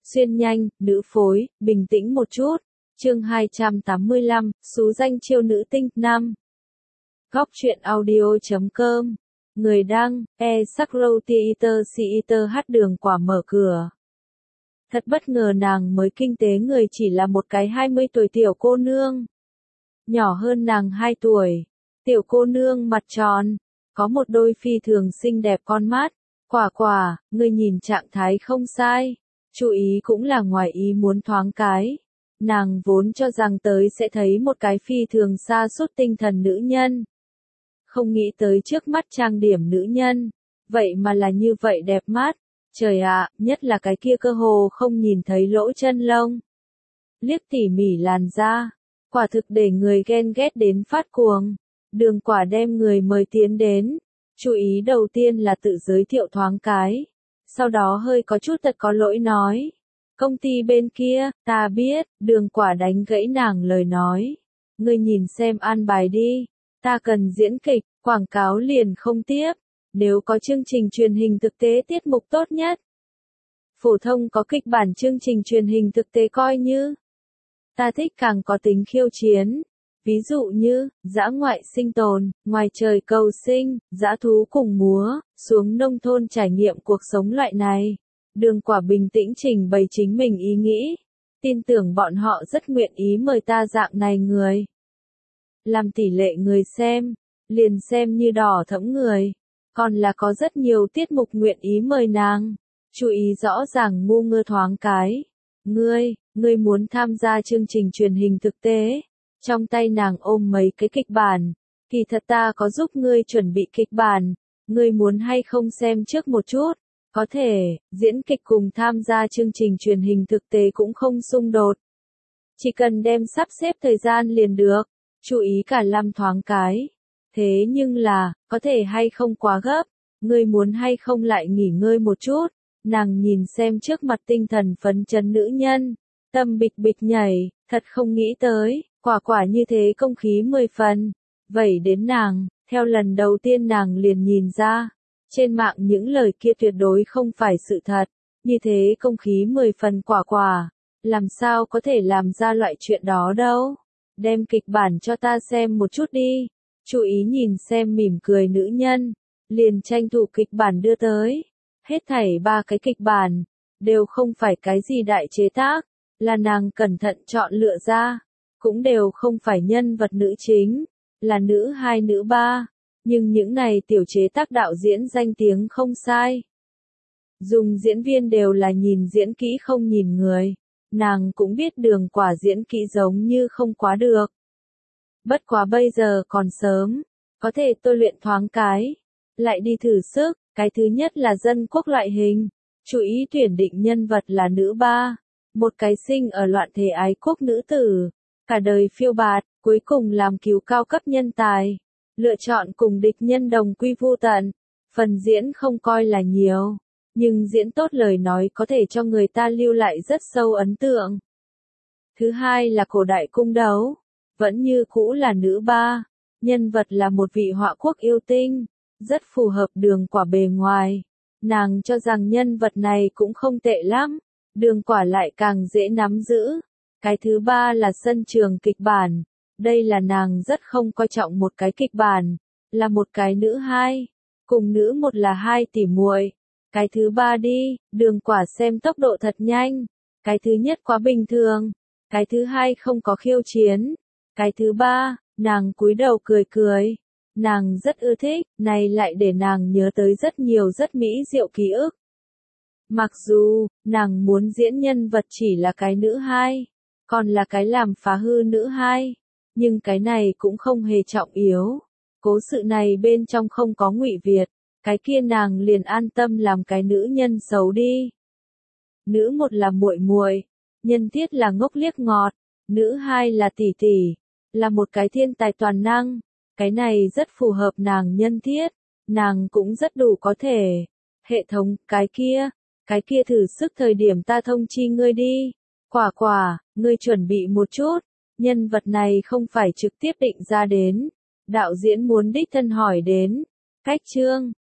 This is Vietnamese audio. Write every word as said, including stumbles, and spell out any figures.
xuyên nhanh, nữ phối, bình tĩnh một chút. Chương hai trăm tám mươi lăm, xú danh chiêu nữ tinh, năm. Góc truyện audio chấm com. Người đăng, e Sakro Theater Theater hát đường quả mở cửa. Thật bất ngờ nàng mới kinh tế người chỉ là một cái hai mươi tuổi tiểu cô nương. Nhỏ hơn nàng hai tuổi. Tiểu cô nương mặt tròn, có một đôi phi thường xinh đẹp con mắt. Quả quả, ngươi nhìn trạng thái không sai. Chú ý cũng là ngoài ý muốn thoáng cái. Nàng vốn cho rằng tới sẽ thấy một cái phi thường sa sút tinh thần nữ nhân. Không nghĩ tới trước mắt trang điểm nữ nhân. Vậy mà là như vậy đẹp mắt. Trời ạ, nhất là cái kia cơ hồ không nhìn thấy lỗ chân lông. Liếc tỉ mỉ làn da. Quả thực để người ghen ghét đến phát cuồng. Đường quả đem người mời tiến đến. Chú ý đầu tiên là tự giới thiệu thoáng cái. Sau đó hơi có chút thật có lỗi nói. Công ty bên kia, ta biết, đường quả đánh gãy nàng lời nói. Ngươi nhìn xem an bài đi. Ta cần diễn kịch, quảng cáo liền không tiếp. Nếu có chương trình truyền hình thực tế tiết mục tốt nhất. Phổ thông có kịch bản chương trình truyền hình thực tế coi như. Ta thích càng có tính khiêu chiến. Ví dụ như, dã ngoại sinh tồn, ngoài trời cầu sinh, dã thú cùng múa, xuống nông thôn trải nghiệm cuộc sống loại này. Đường quả bình tĩnh trình bày chính mình ý nghĩ. Tin tưởng bọn họ rất nguyện ý mời ta dạng này người. Làm tỷ lệ người xem, liền xem như đỏ thẫm người. Còn là có rất nhiều tiết mục nguyện ý mời nàng. Chú ý rõ ràng ngu ngơ thoáng cái. Ngươi, ngươi muốn tham gia chương trình truyền hình thực tế. Trong tay nàng ôm mấy cái kịch bản. Kỳ thật ta có giúp ngươi chuẩn bị kịch bản. Ngươi muốn hay không xem trước một chút. Có thể, diễn kịch cùng tham gia chương trình truyền hình thực tế cũng không xung đột. Chỉ cần đem sắp xếp thời gian liền được. Chú ý cả năm thoáng cái. Thế nhưng là, có thể hay không quá gấp. Ngươi muốn hay không lại nghỉ ngơi một chút. Nàng nhìn xem trước mặt tinh thần phấn chấn nữ nhân. Tâm bịch bịch nhảy, thật không nghĩ tới. Quả quả như thế công khí mười phần. Vậy đến nàng, theo lần đầu tiên nàng liền nhìn ra. Trên mạng những lời kia tuyệt đối không phải sự thật. Như thế công khí mười phần quả quả. Làm sao có thể làm ra loại chuyện đó đâu. Đem kịch bản cho ta xem một chút đi. Chú ý nhìn xem mỉm cười nữ nhân. Liền tranh thủ kịch bản đưa tới. Hết thảy ba cái kịch bản. Đều không phải cái gì đại chế tác. Là nàng cẩn thận chọn lựa ra. Cũng đều không phải nhân vật nữ chính. Là nữ hai nữ ba. Nhưng những này tiểu chế tác đạo diễn danh tiếng không sai. Dùng diễn viên đều là nhìn diễn kỹ không nhìn người. Nàng cũng biết đường quả diễn kỹ giống như không quá được. Bất quá bây giờ còn sớm. Có thể tôi luyện thoáng cái. Lại đi thử sức. Cái thứ nhất là dân quốc loại hình. Chú ý tuyển định nhân vật là nữ ba. Một cái sinh ở loạn thế ái quốc nữ tử. Cả đời phiêu bạt. Cuối cùng làm cứu cao cấp nhân tài. Lựa chọn cùng địch nhân đồng quy vu tận. Phần diễn không coi là nhiều. Nhưng diễn tốt lời nói có thể cho người ta lưu lại rất sâu ấn tượng. Thứ hai là cổ đại cung đấu. Vẫn như cũ là nữ ba. Nhân vật là một vị họa quốc yêu tinh. Rất phù hợp đường quả bề ngoài. Nàng cho rằng nhân vật này cũng không tệ lắm. Đường quả lại càng dễ nắm giữ. Cái thứ ba là sân trường kịch bản. Đây là nàng rất không coi trọng một cái kịch bản. Là một cái nữ hai. Cùng nữ một là hai tỷ muội. Cái thứ ba đi, đường quả xem tốc độ thật nhanh. Cái thứ nhất quá bình thường. Cái thứ hai không có khiêu chiến. Cái thứ ba, nàng cúi đầu cười cười. Nàng rất ưa thích, này lại để nàng nhớ tới rất nhiều rất mỹ diệu ký ức. Mặc dù, nàng muốn diễn nhân vật chỉ là cái nữ hai. Còn là cái làm phá hư nữ hai. Nhưng cái này cũng không hề trọng yếu. Cố sự này bên trong không có Ngụy Việt. Cái kia nàng liền an tâm làm cái nữ nhân xấu đi. Nữ một là muội muội, nhân thiết là ngốc liếc ngọt, nữ hai là tỷ tỷ, là một cái thiên tài toàn năng. Cái này rất phù hợp nàng nhân thiết, nàng cũng rất đủ có thể. Hệ thống, cái kia, cái kia thử sức thời điểm ta thông chi ngươi đi. Quả quả, ngươi chuẩn bị một chút, nhân vật này không phải trực tiếp định ra đến. Đạo diễn muốn đích thân hỏi đến. Cách chương